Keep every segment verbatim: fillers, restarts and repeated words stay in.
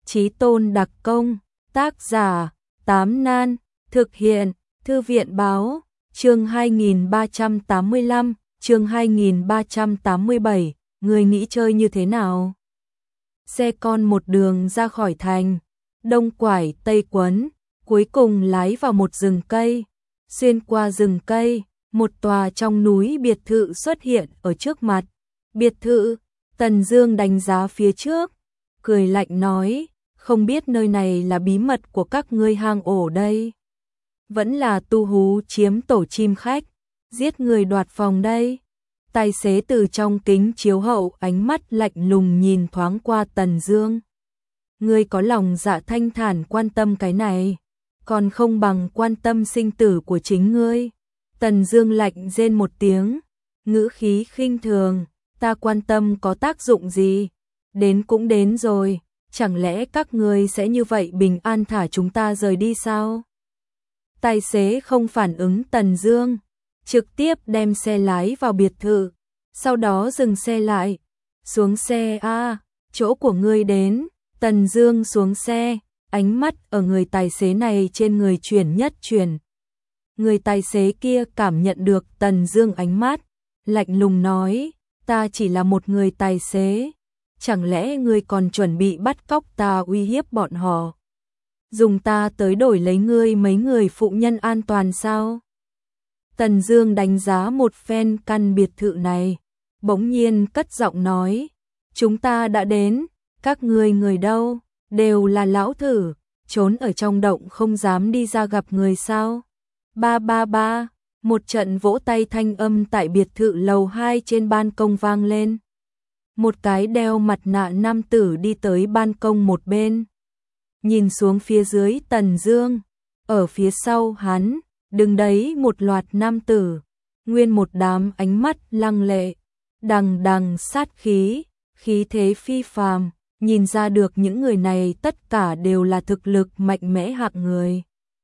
Chí tôn đặc công, tác giả, Tám Nan, thực hiện, Thư viện báo, chương hai nghìn ba trăm tám mươi lăm, chương hai nghìn ba trăm tám mươi bảy, người nghĩ chơi như thế nào? Xe con một đường ra khỏi thành, đông quải tây quấn, cuối cùng lái vào một rừng cây. Xuyên qua rừng cây, một tòa trong núi biệt thự xuất hiện ở trước mặt. Biệt thự, Tần Dương đánh giá phía trước, cười lạnh nói, không biết nơi này là bí mật của các ngươi hang ổ đây. Vẫn là tu hú chiếm tổ chim khách, giết người đoạt phòng đây. Tài xế từ trong kính chiếu hậu ánh mắt lạnh lùng nhìn thoáng qua Tần Dương. Ngươi có lòng dạ thanh thản quan tâm cái này, còn không bằng quan tâm sinh tử của chính ngươi. Tần Dương lạnh rên một tiếng, ngữ khí khinh thường, ta quan tâm có tác dụng gì? Đến cũng đến rồi, chẳng lẽ các ngươi sẽ như vậy bình an thả chúng ta rời đi sao? Tài xế không phản ứng Tần Dương, trực tiếp đem xe lái vào biệt thự, sau đó dừng xe lại. Xuống xe a, chỗ của ngươi đến. Tần Dương xuống xe, ánh mắt ở người tài xế này trên người chuyển nhất chuyển. Người tài xế kia cảm nhận được Tần Dương ánh mắt, lạnh lùng nói, ta chỉ là một người tài xế, chẳng lẽ ngươi còn chuẩn bị bắt cóc ta uy hiếp bọn họ? Dùng ta tới đổi lấy ngươi mấy người phụ nhân an toàn sao? Tần Dương đánh giá một phen căn biệt thự này, bỗng nhiên cất giọng nói, chúng ta đã đến, các ngươi người đâu? Đều là lão thử, trốn ở trong động không dám đi ra gặp người sao? Ba ba ba, một trận vỗ tay thanh âm tại biệt thự lầu hai trên ban công vang lên. Một cái đeo mặt nạ nam tử đi tới ban công một bên, nhìn xuống phía dưới Tần Dương, ở phía sau hắn, đứng đấy một loạt nam tử, nguyên một đám ánh mắt lăng lệ, đằng đằng sát khí, khí thế phi phàm, nhìn ra được những người này tất cả đều là thực lực mạnh mẽ hạng người.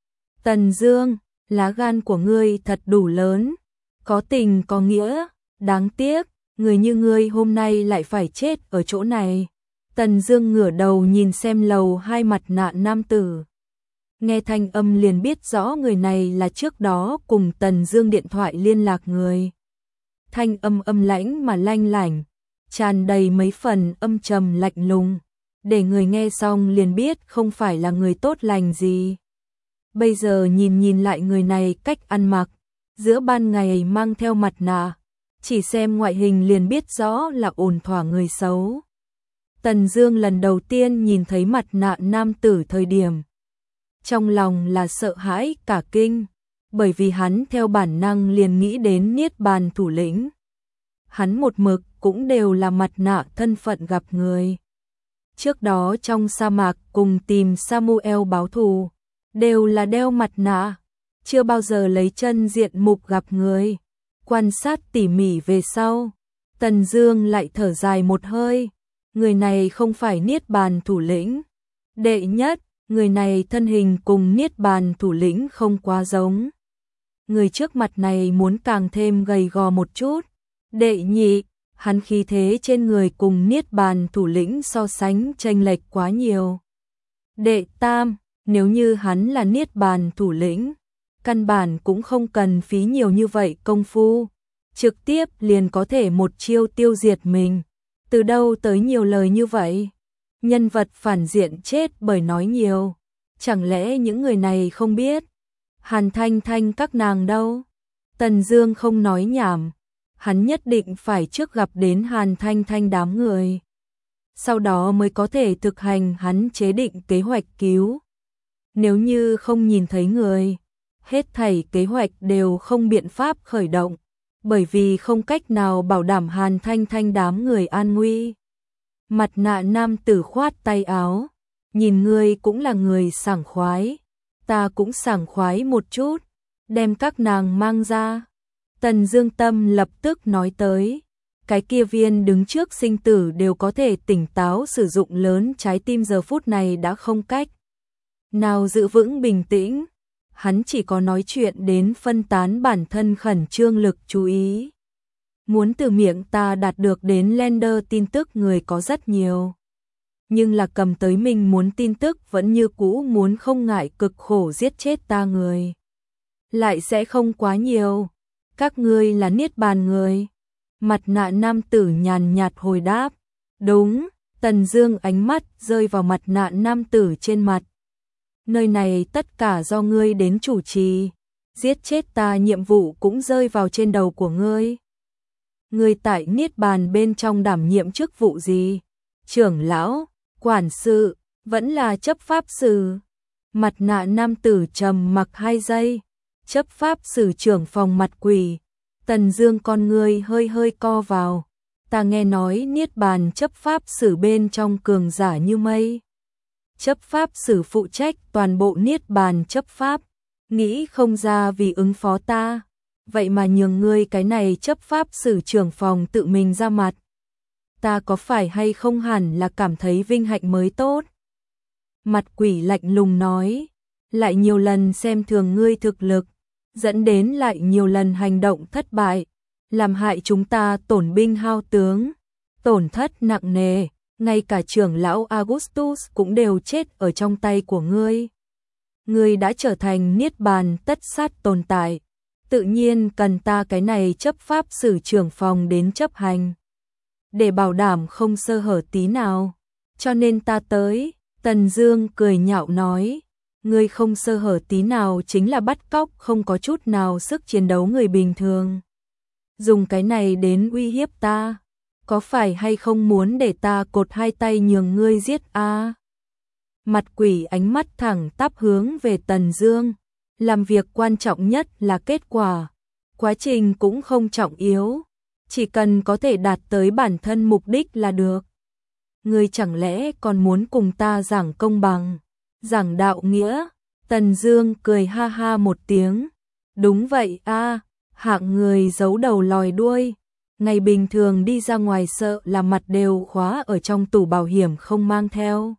Tần Dương, lá gan của ngươi thật đủ lớn, có tình có nghĩa, đáng tiếc, người như ngươi hôm nay lại phải chết ở chỗ này. Tần Dương ngửa đầu nhìn xem lầu hai mặt nạ nam tử. Nghe thanh âm liền biết rõ người này là trước đó cùng Tần Dương điện thoại liên lạc người. Thanh âm âm lãnh mà lanh lảnh, tràn đầy mấy phần âm trầm lạnh lùng, để người nghe xong liền biết không phải là người tốt lành gì. Bây giờ nhìn nhìn lại người này cách ăn mặc, giữa ban ngày mang theo mặt nạ, chỉ xem ngoại hình liền biết rõ là ổn thỏa người xấu. Tần Dương lần đầu tiên nhìn thấy mặt nạ nam tử thời điểm, trong lòng là sợ hãi cả kinh, bởi vì hắn theo bản năng liền nghĩ đến Niết Bàn thủ lĩnh. Hắn một mực cũng đều là mặt nạ thân phận gặp người. Trước đó trong sa mạc cùng tìm Samuel báo thù, đều là đeo mặt nạ, chưa bao giờ lấy chân diện mục gặp người. Quan sát tỉ mỉ về sau, Tần Dương lại thở dài một hơi, người này không phải Niết Bàn thủ lĩnh. Đệ nhất, người này thân hình cùng Niết Bàn thủ lĩnh không quá giống. Người trước mặt này muốn càng thêm gầy gò một chút. Đệ nhị, hắn khí thế trên người cùng Niết Bàn thủ lĩnh so sánh chênh lệch quá nhiều. Đệ tam, nếu như hắn là Niết Bàn thủ lĩnh, căn bản cũng không cần phí nhiều như vậy công phu, trực tiếp liền có thể một chiêu tiêu diệt mình. Từ đâu tới nhiều lời như vậy? Nhân vật phản diện chết bởi nói nhiều, chẳng lẽ những người này không biết? Hàn Thanh Thanh các nàng đâu? Tần Dương không nói nhảm, hắn nhất định phải trước gặp đến Hàn Thanh Thanh đám người, sau đó mới có thể thực hành hắn chế định kế hoạch cứu. Nếu như không nhìn thấy người, hết thảy kế hoạch đều không biện pháp khởi động, bởi vì không cách nào bảo đảm Hàn Thanh Thanh đám người an nguy. Mặt nạ nam tử khoát tay áo, nhìn ngươi cũng là người sảng khoái, ta cũng sảng khoái một chút, đem các nàng mang ra. Tần Dương tâm lập tức nói tới, cái kia viên đứng trước sinh tử đều có thể tỉnh táo sử dụng lớn trái tim giờ phút này đã không cách nào giữ vững bình tĩnh. Hắn chỉ có nói chuyện đến phân tán bản thân khẩn trương lực chú ý. Muốn từ miệng ta đạt được đến Lender tin tức người có rất nhiều. nhưng là cầm tới mình muốn tin tức vẫn như cũ muốn không ngại cực khổ giết chết ta người. Lại sẽ không quá nhiều. Các ngươi là Niết Bàn người. Mặt nạ nam tử nhàn nhạt hồi đáp. Đúng, Tần Dương ánh mắt rơi vào mặt nạ nam tử trên mặt. Nơi này tất cả do ngươi đến chủ trì. Giết chết ta nhiệm vụ cũng rơi vào trên đầu của ngươi. Ngươi tại Niết Bàn bên trong đảm nhiệm chức vụ gì? Trưởng lão, quản sự, vẫn là chấp pháp sử? Mặt nạ nam tử trầm mặc hai giây. Chấp pháp sử trưởng phòng mặt quỷ. Tần Dương con ngươi hơi hơi co vào. Ta nghe nói Niết Bàn chấp pháp sử bên trong cường giả như mây. Chấp pháp sử phụ trách toàn bộ Niết Bàn chấp pháp. Nghĩ không ra vì ứng phó ta. Vậy mà nhường ngươi cái này chấp pháp sử trưởng phòng tự mình ra mặt. Ta có phải hay không hẳn là cảm thấy vinh hạnh mới tốt. Mặt quỷ lạnh lùng nói. Lại nhiều lần xem thường ngươi thực lực. Dẫn đến lại nhiều lần hành động thất bại. Làm hại chúng ta tổn binh hao tướng. Tổn thất nặng nề. Ngay cả trưởng lão Augustus cũng đều chết ở trong tay của ngươi. Ngươi đã trở thành Niết Bàn tất sát tồn tại. Tự nhiên cần ta cái này chấp pháp sử trưởng phòng đến chấp hành. Để bảo đảm không sơ hở tí nào. Cho nên ta tới. Tần Dương cười nhạo nói. Ngươi không sơ hở tí nào chính là bắt cóc không có chút nào sức chiến đấu người bình thường. Dùng cái này đến uy hiếp ta. Có phải hay không muốn để ta cột hai tay nhường ngươi giết a? À? Mặt quỷ ánh mắt thẳng tắp hướng về Tần Dương. Làm việc quan trọng nhất là kết quả. Quá trình cũng không trọng yếu. Chỉ cần có thể đạt tới bản thân mục đích là được. Ngươi chẳng lẽ còn muốn cùng ta giảng công bằng, giảng đạo nghĩa? Tần Dương cười ha ha một tiếng. Đúng vậy a, à, hạng người giấu đầu lòi đuôi. Ngày bình thường đi ra ngoài sợ là mặt đều khóa ở trong tủ bảo hiểm không mang theo.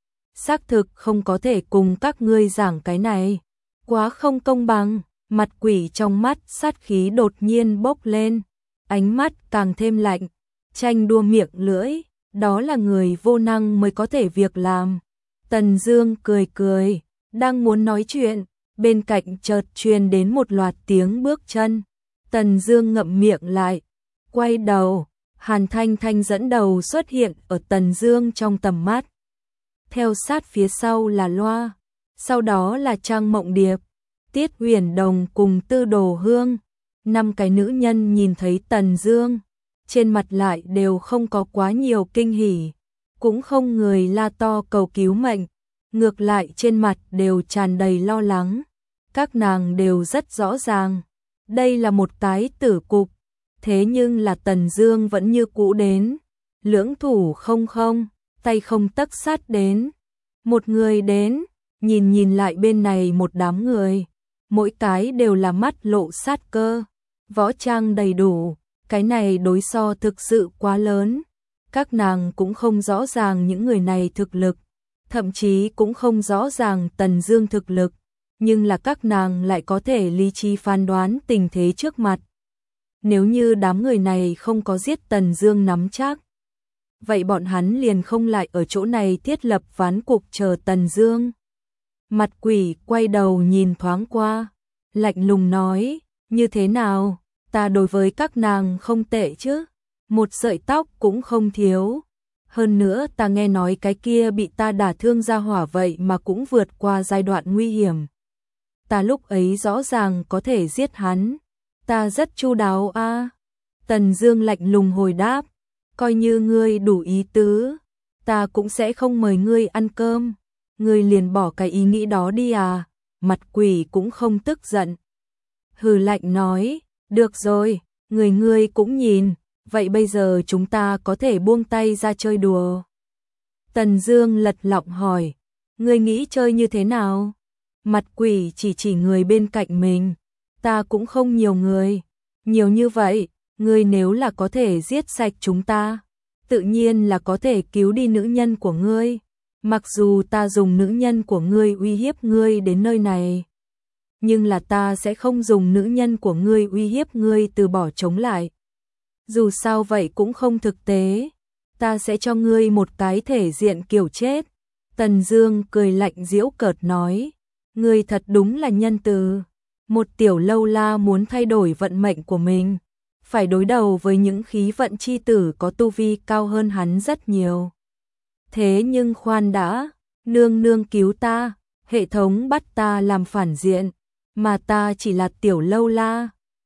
Xác thực không có thể cùng các ngươi giảng cái này. Quá không công bằng. Mặt quỷ trong mắt sát khí đột nhiên bốc lên. Ánh mắt càng thêm lạnh. Tranh đua miệng lưỡi. Đó là người vô năng mới có thể việc làm. Tần Dương cười cười. Đang muốn nói chuyện. Bên cạnh chợt truyền đến một loạt tiếng bước chân. Tần Dương ngậm miệng lại. Quay đầu. Hàn Thanh Thanh dẫn đầu xuất hiện ở Tần Dương trong tầm mắt. Theo sát phía sau là Loa. Sau đó là Trang Mộng Điệp, Tiết Huyền Đồng cùng Tư Đồ Hương. Năm cái nữ nhân nhìn thấy Tần Dương, trên mặt lại đều không có quá nhiều kinh hỉ, cũng không người la to cầu cứu mệnh, ngược lại trên mặt đều tràn đầy lo lắng. Các nàng đều rất rõ ràng, đây là một tái tử cục, thế nhưng là Tần Dương vẫn như cũ đến, lưỡng thủ không không, tay không tấc sát đến. Một người đến, nhìn nhìn lại bên này một đám người, mỗi cái đều là mắt lộ sát cơ, võ trang đầy đủ, cái này đối so thực sự quá lớn. Các nàng cũng không rõ ràng những người này thực lực, thậm chí cũng không rõ ràng Tần Dương thực lực, nhưng là các nàng lại có thể lý trí phán đoán tình thế trước mặt. Nếu như đám người này không có giết Tần Dương nắm chắc, vậy bọn hắn liền không lại ở chỗ này thiết lập ván cục chờ Tần Dương. Mặt quỷ quay đầu nhìn thoáng qua, lạnh lùng nói, như thế nào, ta đối với các nàng không tệ chứ, một sợi tóc cũng không thiếu. Hơn nữa ta nghe nói cái kia bị ta đả thương ra hỏa vậy mà cũng vượt qua giai đoạn nguy hiểm. Ta lúc ấy rõ ràng có thể giết hắn, ta rất chu đáo a. À. Tần Dương lạnh lùng hồi đáp, coi như ngươi đủ ý tứ, ta cũng sẽ không mời ngươi ăn cơm. Ngươi liền bỏ cái ý nghĩ đó đi à? Mặt quỷ cũng không tức giận. Hừ lạnh nói, được rồi, người ngươi cũng nhìn, vậy bây giờ chúng ta có thể buông tay ra chơi đùa. Tần Dương lật lọng hỏi, ngươi nghĩ chơi như thế nào? Mặt quỷ chỉ chỉ người bên cạnh mình, ta cũng không nhiều người, nhiều như vậy, ngươi nếu là có thể giết sạch chúng ta, tự nhiên là có thể cứu đi nữ nhân của ngươi. Mặc dù ta dùng nữ nhân của ngươi uy hiếp ngươi đến nơi này, nhưng là ta sẽ không dùng nữ nhân của ngươi uy hiếp ngươi từ bỏ chống lại. Dù sao vậy cũng không thực tế. ta sẽ cho ngươi một cái thể diện kiểu chết. Tần Dương cười lạnh giễu cợt nói, ngươi thật đúng là nhân từ. Một tiểu lâu la muốn thay đổi vận mệnh của mình, phải đối đầu với những khí vận chi tử có tu vi cao hơn hắn rất nhiều. Thế nhưng khoan đã, nương nương cứu ta, hệ thống bắt ta làm phản diện, mà ta chỉ là tiểu lâu la,